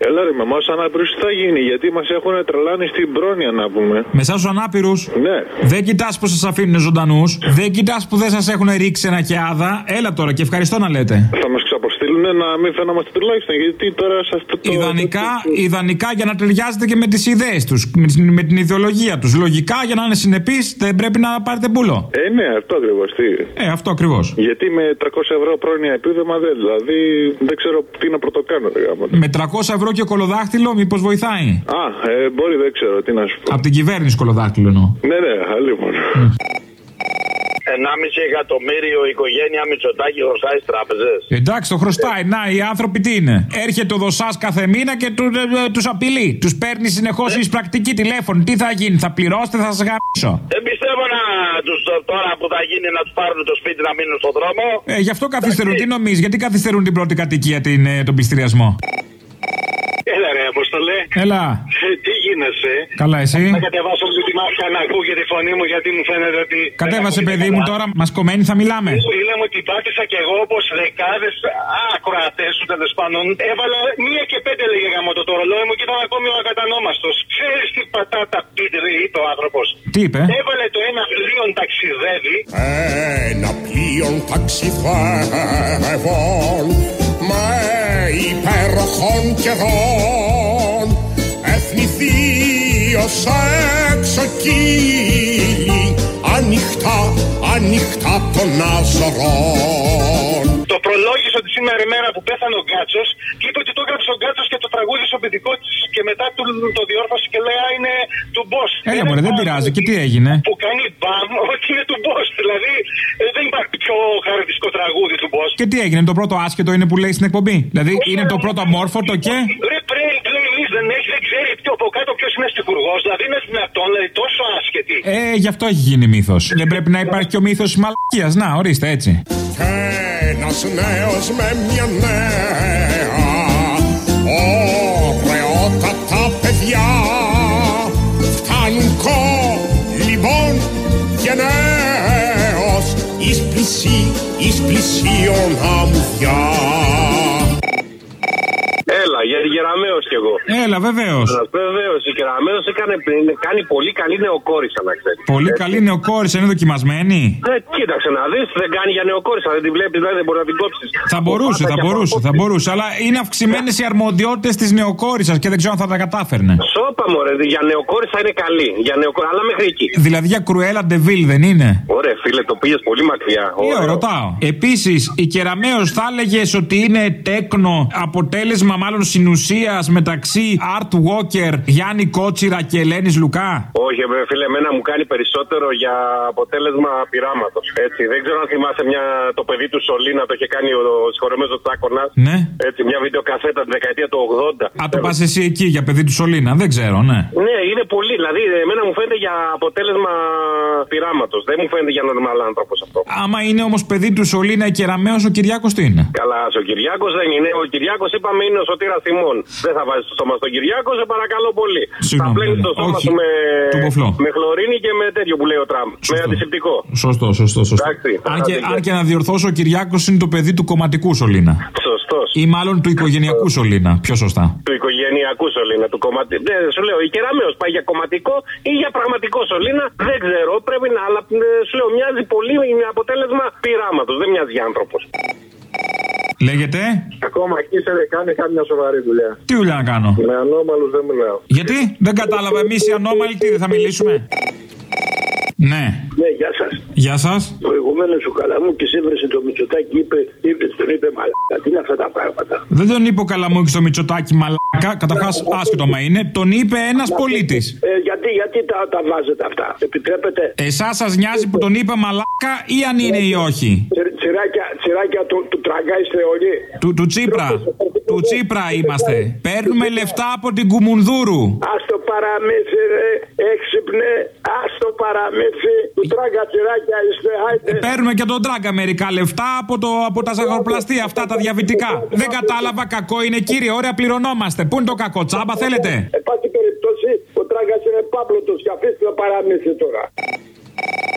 Έλα ρε μαμά, ως ανάπηρους τι θα γίνει, γιατί μας έχουν τρελάνει στην πρόνοια να πούμε. Με εσάς τους ανάπηρους. Ναι. Δεν κοιτάς που σας αφήνουν ζωντανούς. Δεν κοιτάς που δεν σας έχουν ρίξει ένα και άδα. Έλα τώρα και ευχαριστώ να λέτε. Θα μας ξαποστείλουν να μην φαίνομαστε τουλάχιστον, γιατί τώρα σας το. Ιδανικά για να ταιριάζετε και με τις ιδέες τους, με την ιδεολογία τους. Λογικά για να είναι συνεπείς δεν πρέπει να πάρετε μπούλο. Ναι, αυτό ακριβώς. Αυτό ακριβώς. Γιατί με 300 ευρώ πρόνοια επίδομα δεν, δηλαδή δεν ξέρω τι να πρωτοκάνω. Με 300 ευρώ και κολοδάχτυλο, μήπως βοηθάει? Μπορεί, δεν ξέρω τι να σου πω. Από την κυβέρνηση κολοδάχτυλο εννοώ. Ναι, λοιπόν. 1,5 εκατομμύριο οικογένεια Μητσοτάκη χρωστάει στις τράπεζες. Εντάξει, το χρωστάει. Να, οι άνθρωποι τι είναι. Έρχεται ο δοσάς κάθε μήνα και τους απειλεί. Τους παίρνει συνεχώς εισπρακτική τηλέφωνο. Τι θα γίνει, θα πληρώσετε, θα σας γαμίσω. Δεν πιστεύω τώρα που θα γίνει να τους πάρουν το σπίτι να μείνουν στον δρόμο. Γι' αυτό καθυστερούν. Τι νομίζεις, γιατί καθυστερούν την πρώτη κατοικία, τον πληστηριασμό? Έλα ρε, Αποστολέ. Έλα. Τι γίνεσαι? Καλά, εσύ? Θα κατεβάσω τη μάσκα να ακούω και τη φωνή μου, γιατί μου φαίνεται ότι. Κατέβασε, παιδί μου, τώρα μας κομμένη θα μιλάμε. Λέμε ότι πάτησα κι εγώ όπως δεκάδες ακροατές σου τέλος πάντων. Έβαλα 1:05 λέγε γάμο το ρολόι μου και ήταν ακόμη ο ακατανόμαστος. Ξέρεις τι πατάτα πίτρι είπε ο άνθρωπος? Τι είπε? Έβαλε το ένα πλοίο ταξιδεύει. Ένα πλοίο ταξιδεύων με υπέροχων καιρών εθνηθείως εξοκύλι ανοιχτά των Αζωρών. Το προλόγησε ότι σήμερα η μέρα που πέθανε ο Γκάτσος και είπε ότι το έγραψε ο Γκάτσος και το τραγούδισε ο παιδικό της και μετά το διόρθωσε και λέει είναι του Μπος. Έλα μωρέ, δεν πειράζει. Και τι έγινε? Που κάνει μπαμ ότι είναι του Μπος. Δηλαδή δεν υπάρχει πιο χαρακτηριστικό τραγούδι του Μπος. Και τι έγινε, το πρώτο άσχετο είναι που λέει στην εκπομπή? Δηλαδή είναι το πρώτο αμόρφωτο και. Ρε playlist δεν έχει, δεν ξέρει από κάτω ποιος είναι στιγουργός. Δηλαδή είναι δυνατόν, δηλαδή τόσο άσχετη. Γι' αυτό έχει γίνει μύθος. Δεν πρέπει να υπάρχει και ο μύθος της μαλακίας. Να, ορίστε έτσι. Ένας νέος με μια νέα, ωραιότατα παιδιά, φτάνουν λοιπόν γενναίος εις πλησίον αμμουδιά. Έλα, γιατί Γεραμέως κι εγώ. Έλα, βεβαίως. Βεβαίως, η Γεραμέως κάνει πολύ καλή νεοκόρησα, να ξέρεις. Πολύ καλή νεοκόρησα, είναι δοκιμασμένη. Κοίταξε να δεις, δεν κάνει για νεοκόρησα, δεν τη βλέπεις, δηλαδή δεν μπορεί να την κόψεις. Θα μπορούσε, αλλά είναι αυξημένες οι αρμοδιότητες της νεοκόρισσας και δεν ξέρω αν θα τα κατάφερνε. Σώπα μωρέ, για νεοκόρησα είναι καλή, αλλά μέχρι εκεί. Δηλαδή για Κρουέλα Ντεβίλ δεν είναι? Ωραία, φίλε, το πήγες πολύ μακριά. Ρωτάω. Επίσης, η Κεραμέως θα έλεγες ότι είναι τέκνο, αποτέλεσμα μάλλον συνουσίας μεταξύ Art Walker, Γιάννη Κότσιρα και Ελένης Λουκά? Όχι, φίλε, εμένα μου κάνει περισσότερο για αποτέλεσμα πειράματος. Έτσι, δεν ξέρω αν θυμάσαι το παιδί του Σολίνα, το είχε κάνει ο συγχωρεμένος Τσάκωνας. Ναι. Έτσι, μια βιντεοκασέτα τη δεκαετία του 80. Το πας εσύ εκεί για παιδί του Σολίνα, δεν ξέρω, ναι. Ναι, είναι πολύ. Δηλαδή, εμένα μου φαίνεται για αποτέλεσμα πειράματος. Δεν μου φαίνεται για νορμάλ άνθρωπος αυτό. Άμα είναι όμως παιδί του Σολίνα η Κεραμέως, ο Κυριάκος τι είναι? Καλά, ο Κυριάκος δεν είναι. Ο Κυριάκος είπαμε είναι ο Σωτήρας Θυμών. Δεν θα βάζεις το στόμα στον Κυριάκο, σε παρακαλώ πολύ. Συγγνώμη, θα πλένεις το στόμα σου με χλωρίνη και με τέτοιο που λέει ο Τραμπ. Με αντισηπτικό. Σωστό. Αν και να διορθώσω, ο Κυριάκος είναι το παιδί του κομματικού Σολίνα. Σωστός. Ή μάλλον του οικογενειακού Σολίνα. Πιο σωστά. Του οικογενειακού Σολίνα. Του κομματικού. Δεν σου λέω, η Κεραμέως πάει για κομματικό ή για πραγματικό Σολίνα. Δεν ξέρω. Πρέπει να. Αλλά σου λέω, μοιάζει πολύ με αποτέλεσμα πειράματος. Δεν μοιάζει για άνθρωπος. Λέγεται. Ακόμα εκεί κάνει κάμια σοβαρή δουλειά. Τι δουλειά να κάνω? Με ανώμαλους δεν μιλάω. Γιατί? Δεν κατάλαβα. Εμείς οι ανώμαλοι τι, δεν θα μιλήσουμε? Ναι. Ναι, γεια σας. Γεια σας. Προηγουμένως ο Καλαμούκης έβρεσε το Μητσοτάκη, τον είπε μαλάκα. Τι είναι αυτά τα πράγματα? Δεν τον είπε ο Καλαμούκης στο Μητσοτάκη μαλάκα. Καταρχάς, άσχετο μα είναι. Τον είπε ένας πολίτης. Γιατί τα βάζετε αυτά? Επιτρέπετε? Εσάς σας νοιάζει που τον είπε μαλάκα ή αν είναι ή όχι? Τσιράκια του Τραγκά είστε όλοι. Του Τσίπρα. Του Τσίπρα είμαστε. Παίρνουμε λεφτά από την Κουμουνδούρου. Ας το παραμύθι, ρε, έξυπνε. Ας το παραμύθι. Του Τράγκα τσιράκια είστε. Παίρνουμε και τον Τράγκα μερικά λεφτά από τα ζαχαροπλαστεία αυτά τα διαβητικά. Δεν κατάλαβα, κακό είναι κύριε, ωραία πληρωνόμαστε. Πού είναι το κακό, τσάμπα θέλετε? Εν πάση περιπτώσει, ο Τράγκας είναι πάπλωτος και αφήστε το παραμύθι τώρα.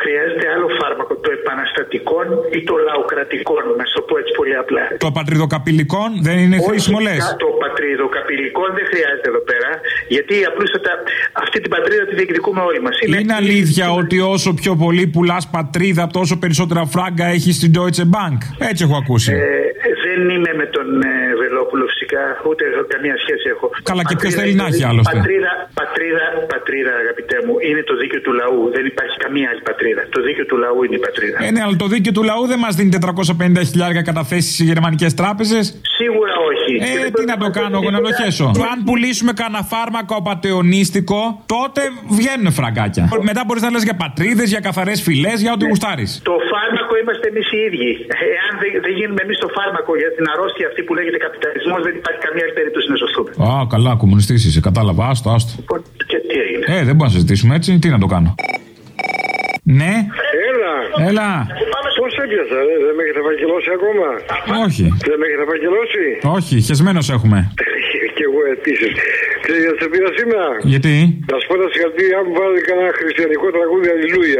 χρειάζεται άλλο φάρμακο, το επαναστατικών ή το λαοκρατικών, να σου το πω έτσι πολύ απλά. Το πατριδοκαπηλικών δεν είναι χρήσιμο, λες? Το πατριδοκαπηλικών δεν χρειάζεται εδώ πέρα, γιατί απλούστατα αυτή την πατρίδα τη διεκδικούμε όλοι μας. Είναι αλήθεια ότι όσο πιο πολύ πουλάς πατρίδα, τόσο περισσότερα φράγκα έχει στην Deutsche Bank? Έτσι έχω ακούσει. Δεν είμαι με τον Βελόπουλο φυσικά, ούτε καμία σχέση έχω. Καλά, και ποιος θέλει να έχει άλλωστε? Πατρίδα, αγαπητέ μου, είναι το δίκαιο του λαού. Δεν υπάρχει καμία άλλη πατρίδα. Το δίκαιο του λαού είναι η πατρίδα. Ναι, αλλά το δίκαιο του λαού δεν μας δίνει 450.000 καταθέσεις σε γερμανικές τράπεζες. Σίγουρα όχι. Τι να το κάνω εγώ, να το χέσω? Αν πουλήσουμε κανένα φάρμακο απατεωνίστικο, τότε βγαίνουν φραγκάκια. Μετά μπορείς να λες για πατρίδες, για καθαρές φυλές, για ό,τι γουστάρεις. Το φάρμακο είμαστε εμείς οι ίδιοι. Εάν δεν γίνουμε εμείς το φάρμακο για την αρρώστια αυτή που λέγεται καπιταλισμός, δεν υπάρχει καμία άλλη περίπτωση να σωθούμε. Καλά, κομμουνιστής είσαι, κατάλαβα. Άστο. Και τι έγινε? Δεν μπορούμε να συζητήσουμε έτσι, τι να το κάνω. Ναι. Έλα. Πώς έπιασα, δεν με έχετε φακελώσει ακόμα? Όχι. Δεν με έχετε φακελώσει? Όχι, χεσμένος έχουμε. Και εγώ επίσης. Ξέρετε γιατί σε πήρα σήμερα? Γιατί? Να σου πω τα συγχαρητήριά μου, βάλει κανένα χριστιανικό τραγούδι, Αλληλούια.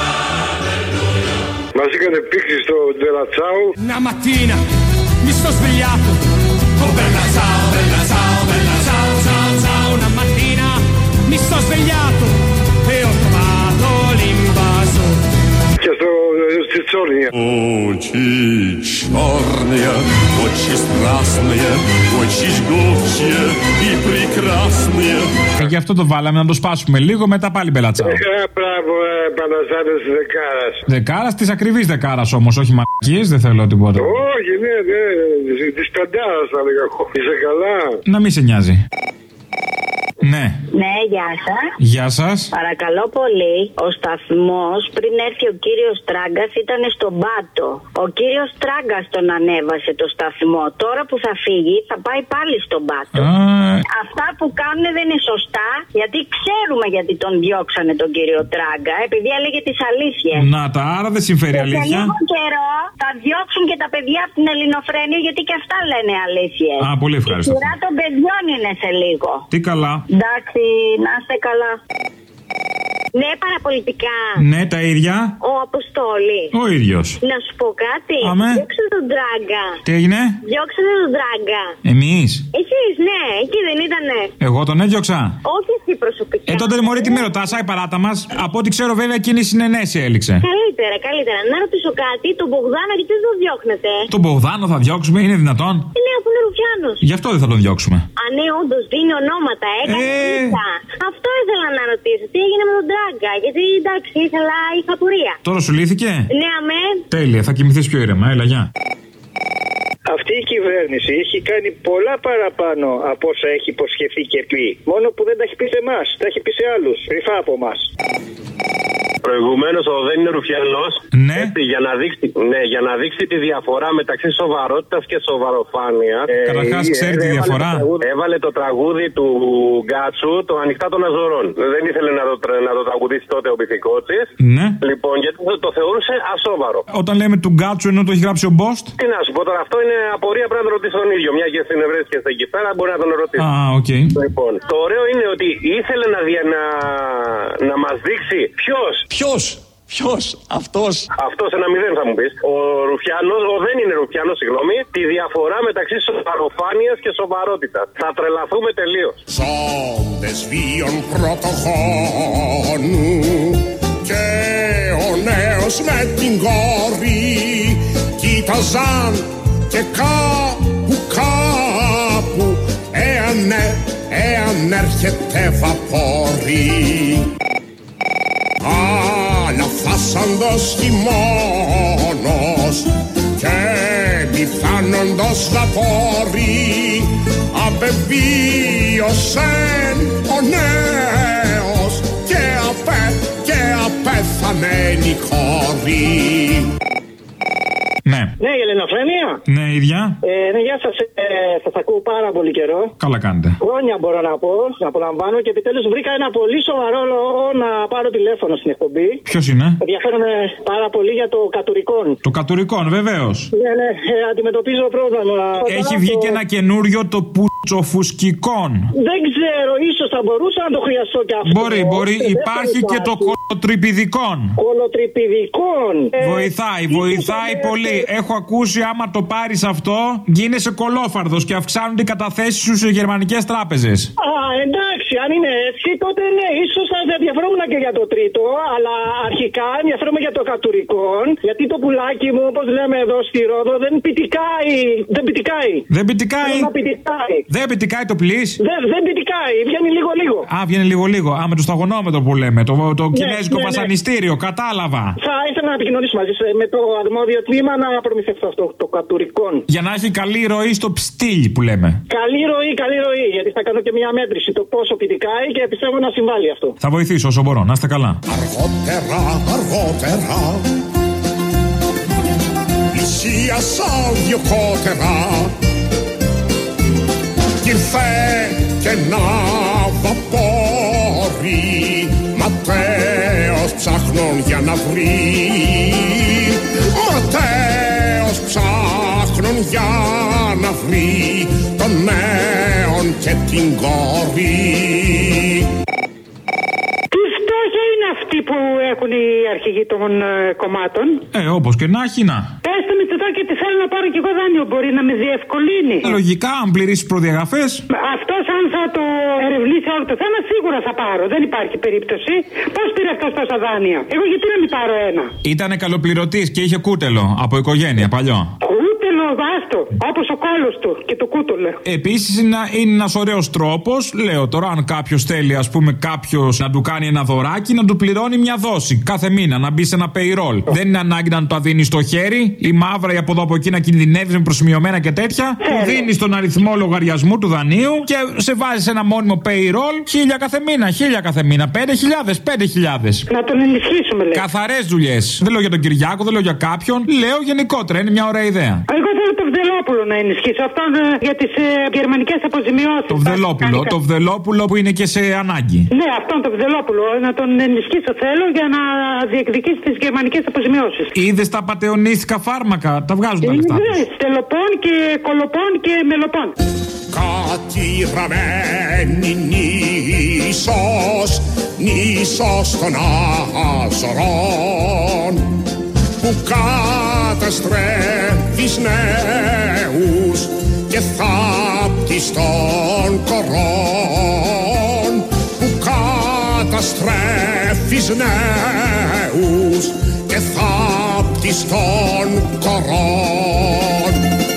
Μας είχανε πήξει στο Μπελατσάου. Una mattina mi sto svegliato. Oh bella ciao, bella ciao, bella ciao, ciao, ciao. Una mattina mi sto svegliato e ho trovato l'invaso. Και στη Τσόρνια. Очи черные, очи страстные, очи жгучие и прекрасные. Γι' αυτό το βάλαμε, να το σπάσουμε λίγο, μετά πάλι Μπελατσάου. Μπράβο, επαναστάτες της Δεκάρας. Δεκάρας, της ακριβής Δεκάρας όμως, όχι μαλακίες, δεν θέλω τίποτα. Όχι, ναι, της Πεντάρας θα λέγα εγώ. Είσαι καλά? Να μην σε νοιάζει. Ναι. Ναι, γεια σας. Γεια σας. Παρακαλώ πολύ, ο σταθμός πριν έρθει ο κύριος Τράγκας ήταν στον Πάτο. Ο κύριος Τράγκας τον ανέβασε το σταθμό. Τώρα που θα φύγει θα πάει πάλι στον Πάτο. Αυτά που κάνουν δεν είναι σωστά, γιατί ξέρουμε γιατί τον διώξανε τον κύριο Τράγκα, επειδή έλεγε τις αλήθειες. Να τα, άρα δεν συμφέρει αλήθεια. Σε λίγο καιρό θα διώξουν και τα παιδιά από την Ελληνοφρένεια, γιατί και αυτά λένε αλήθειες. Πολύ ευχαριστώ. Η σειρά των παιδιών είναι σε λίγο. Τι καλά. Εντάξει, να είστε καλά. Ναι, παραπολιτικά. Ναι, τα ίδια. Ο Αποστόλη. Ο ίδιος. Να σου πω κάτι. Αμέ. Διώξε τον Τράγκα. Τι έγινε? Διώξε τον Τράγκα. Εμείς? Εσείς, ναι, εκεί δεν ήτανε? Εγώ τον έδιωξα. Όχι εσύ προσωπικά. Τότε μωρή τι με ρωτάς, η παράτα μας. Από ό,τι ξέρω βέβαια εκείνη η συνενέση έληξε. Καλύτερα. Να ρωτήσω κάτι, τον Μπογδάνο γιατί δεν τον διώχνετε? Τον Μπογδάνο θα διώξουμε, είναι δυνατόν? Ναι, αφού είναι Ρουφιάνος. Γι' αυτό δεν θα τον διώξουμε. Ναι, όντως δίνει ονόματα, Αυτό ήθελα να ρωτήσω. Τι έγινε με τον Τράγκα? Γιατί εντάξει, είχα πορεία. Τώρα σου λύθηκε? Ναι, αμέ. Τέλεια, θα κοιμηθείς πιο ήρεμα. Έλα, γεια. Αυτή η κυβέρνηση έχει κάνει πολλά παραπάνω από όσα έχει υποσχεθεί και πει. Μόνο που δεν τα έχει πει σε εμάς, τα έχει πει σε άλλους, κρυφά από εμάς. Προηγουμένως ο δεν είναι Ρουφιανός. Ναι. Για να δείξει τη διαφορά μεταξύ σοβαρότητας και σοβαροφάνειας. Καταρχάς ξέρει τη διαφορά. Έβαλε το τραγούδι του Γκάτσου, το Ανοιχτά των Αζωρών. Δεν ήθελε να το τραγουδήσει τότε ο Πυθικότσης. Ναι. Λοιπόν, γιατί το θεωρούσε ασόβαρο. Όταν λέμε του Γκάτσου ενώ το έχει γράψει ο Μπόστ. Τι να σου πω τώρα, αυτό είναι απορία, πρέπει να τον ρωτήσει τον ίδιο. Μια και συνευρέθηκε εκεί πέρα, μπορεί να τον ρωτήσει. Οκ. Λοιπόν, το ωραίο είναι ότι ήθελε να μας δείξει Ποιος, αυτός. Αυτός ένα μηδέν θα μου πεις. Ο Ρουφιάνος, δεν είναι Ρουφιάνος, συγγνώμη, τη διαφορά μεταξύ σοβαροφάνειας και σοβαρότητας. Θα τρελαθούμε τελείως. Ζώντες βίων πρωτοχώνου και ο νέος με την κόρη κοίταζαν και κάπου εάν έρχεται βαπόρι. Αναφάσαντος χειμώνος και μη φτάνοντος βαπόρι απεβίωσεν ο νέος και απέθανεν η κόρη. Ναι. Ναι, η Ελληνοφρένεια. Ναι, ίδια. Ναι, γεια σας. σας ακούω πάρα πολύ καιρό. Καλά κάνετε. Χρόνια μπορώ να πω, να απολαμβάνω και επιτέλους βρήκα ένα πολύ σοβαρό λόγο να πάρω τηλέφωνο στην εκπομπή. Ποιος είναι? Ενδιαφέρομαι πάρα πολύ για το κατουρικόν. Το κατουρικόν, βεβαίως. Ναι, αντιμετωπίζω πρόβλημα. Έχει βγει και ένα καινούριο, το πουτσοφουσκικόν. Δεν ξέρω, ίσως θα μπορούσα να το χρειαστώ κι αυτό. Μπορεί. Υπάρχει και το κολοτριπηδικόν. Κολοτριπηδικόν. Βοηθάει πολύ. Έχω ακούσει άμα το πάρεις αυτό, γίνεσαι κολόφαρδος και αυξάνονται οι καταθέσεις σου σε γερμανικές τράπεζες. Εντάξει, αν είναι έτσι, τότε ναι, ίσως θα ενδιαφερόμουν και για το τρίτο, αλλά αρχικά ενδιαφέρομαι για το κατουρικόν, γιατί το πουλάκι μου, όπως λέμε εδώ στη Ρόδο, δεν πητικάει. Δεν πητικάει το πλοίς. Δεν πητικάει, βγαίνει λίγο-λίγο. Βγαίνει λίγο-λίγο. Με το σταγονόμετρο που λέμε, το κινέζικο βασανιστήριο, κατάλαβα. Θα ήθελα να επικοινωνήσω μαζί σας με το αρμόδιο τμήμα να προμηθευτώ αυτό το κατουρικόν. Για να έχει καλή ροή στο ψτήλ που λέμε. Καλή ροή, γιατί θα κάνω και μια μέτρηση το πόσο πητικάει και πιστεύω να συμβάλλει αυτό. Θα βοηθήσω όσο μπορώ, να είστε καλά. Αργότερα πλησίασα δυο κότερα κι ήρθε και ένα βαπόρι ματέος ψάχνων για να βρει, ματέος ψάχνων για να βρει τον νέον και την κόρη. Αυτοί που έχουν οι αρχηγοί των κομμάτων. Όπως και να έχει να. Πες το Μητσοτάκη ότι θέλω να πάρω κι εγώ δάνειο, μπορεί να με διευκολύνει. Λογικά, αν πληρήσει προδιαγραφές. Αυτός αν θα το ερευνήσει όλο το θέμα, σίγουρα θα πάρω. Δεν υπάρχει περίπτωση. Πώς πήρε αυτός τόσα δάνεια? Εγώ γιατί να μην πάρω ένα? Ήτανε καλοπληρωτής και είχε κούτελο από οικογένεια παλιό. Κούτελο, βάστο. Όπως ο κόλος του και το κούτελο. Επίσης είναι ένας ωραίος τρόπος. Λέω τώρα, αν κάποιος θέλει, ας πούμε, κάποιος να του κάνει ένα δωράκι, να του πληρώνει μια δόση κάθε μήνα, να μπει σε ένα payroll. Δεν είναι ανάγκη να το δίνει στο χέρι, η μαύρα ή από εδώ από εκεί να κινδυνεύει με προσημειωμένα και τέτοια. Του δίνει τον αριθμό λογαριασμού του δανείου και σε βάζει ένα μόνιμο payroll 1.000 κάθε μήνα, 1.000 κάθε μήνα, 5.000. Να τον ενισχύσουμε, λέει. Καθαρές δουλειές. Δεν λέω για τον Κυριάκο, δεν λέω για κάποιον, λέω γενικότερα. Είναι μια ωραία ιδέα. Εγώ θέλω το Βδελόπουλο να ενισχύσω. Αυτό για τις γερμανικές αποζημιώσεις. Το Βδελόπουλο που είναι και σε ανάγκη. Ναι, αυτόν το Βδελόπουλο να τον ενισχύσω θέλω για να διεκδικήσει τις γερμανικές αποζημιώσεις. Είδες τα πατεωνίστικα φάρμακα, τα βγάζουν τα λεφτά. Τελοπών και κολοπών και μελοπών. Κατηραμένη νήσος των Αζωρών που καταστρέφεις νέους και θάπτεις των κορών, που καταστρέφεις νέους και θάπτεις των κορών.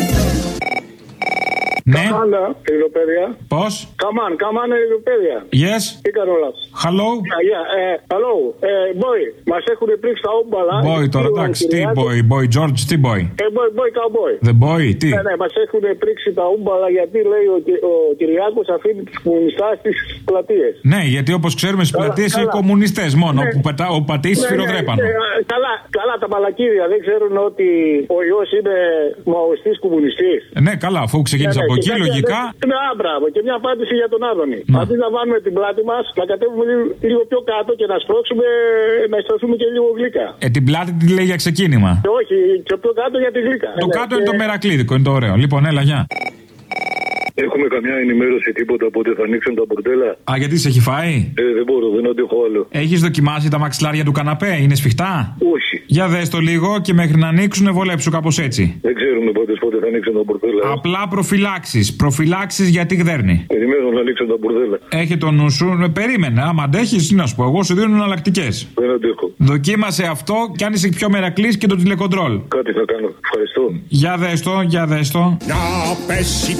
Ναι. Καμάνα, Ελληνοπαίδεια. Πώς? Καμάνα, Ελληνοπαίδεια. Yes. Τι κάνω όλα. Hello. Hello. Boy, μας έχουν πρίξει τα όμπαλα. Boy, τώρα εντάξει. Τι boy, boy George, τι boy. Boy, cowboy. The boy, τι. Ναι, μας έχουν πρίξει τα όμπαλα γιατί λέει ο Κυριάκος αφήνει τους κομμουνιστάς στις πλατείες. Ναι, γιατί όπως ξέρουμε στις πλατείες είναι κομμουνιστές μόνο. Ναι. Που πατήσει σφυροδρέπανο. Καλά, τα μαλακίδια δεν ξέρουν ότι ο ιός είναι μαοιστής κομμουνιστής. Ναι, καλά, αφού ξεκίνησε από εκεί, λογικά. Ναι, μπράβο, και μια απάντηση για τον Άδωνη. Αντί να βάλουμε την πλάτη μας, να κατέβουμε λίγο πιο κάτω και να σπρώξουμε, να αισθανθούμε και λίγο γλύκα. Την πλάτη τη λέει για ξεκίνημα. Όχι, και πιο κάτω για τη γλύκα. Το κάτω είναι το μερακλίδικο, είναι το ωραίο. Λοιπόν, έλα, γεια. Έχουμε καμιά ενημέρωση τίποτα πότε θα ανοίξουν τα μπορτέλα? Γιατί σε έχει φάει? Δεν μπορώ, δεν αντέχω άλλο. Έχεις δοκιμάσει τα μαξιλάρια του καναπέ, είναι σφιχτά? Όχι. Για δες το λίγο και μέχρι να ανοίξουν βολέψου κάπως έτσι. Δεν ξέρουμε πότε θα ανοίξουν τα μπορτέλα. Απλά προφυλάξεις. Προφυλάξεις γιατί γδέρνει. Περιμένω να ανοίξουν τα μπορτέλα. Έχει το νου σου, περίμενε. Άμα αντέχεις, τι να σου πω, εγώ σου δίνω εναλλακτικές. Δεν αντέχω. Δοκίμασε αυτό και αν είσαι πιο μερακλής και το τηλεκοντρόλ. Κάτι θα κάνω. Ευχαριστώ. Για δες το. Να πέσει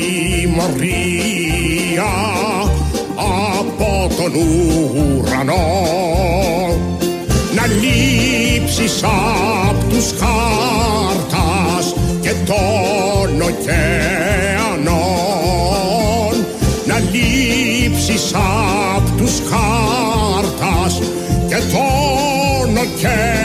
τιμωρία από τον ουρανό, να λείψεις απ' τους χάρτας και των ωκεανών, να λείψεις απ' τους χάρτας και των ωκεανών.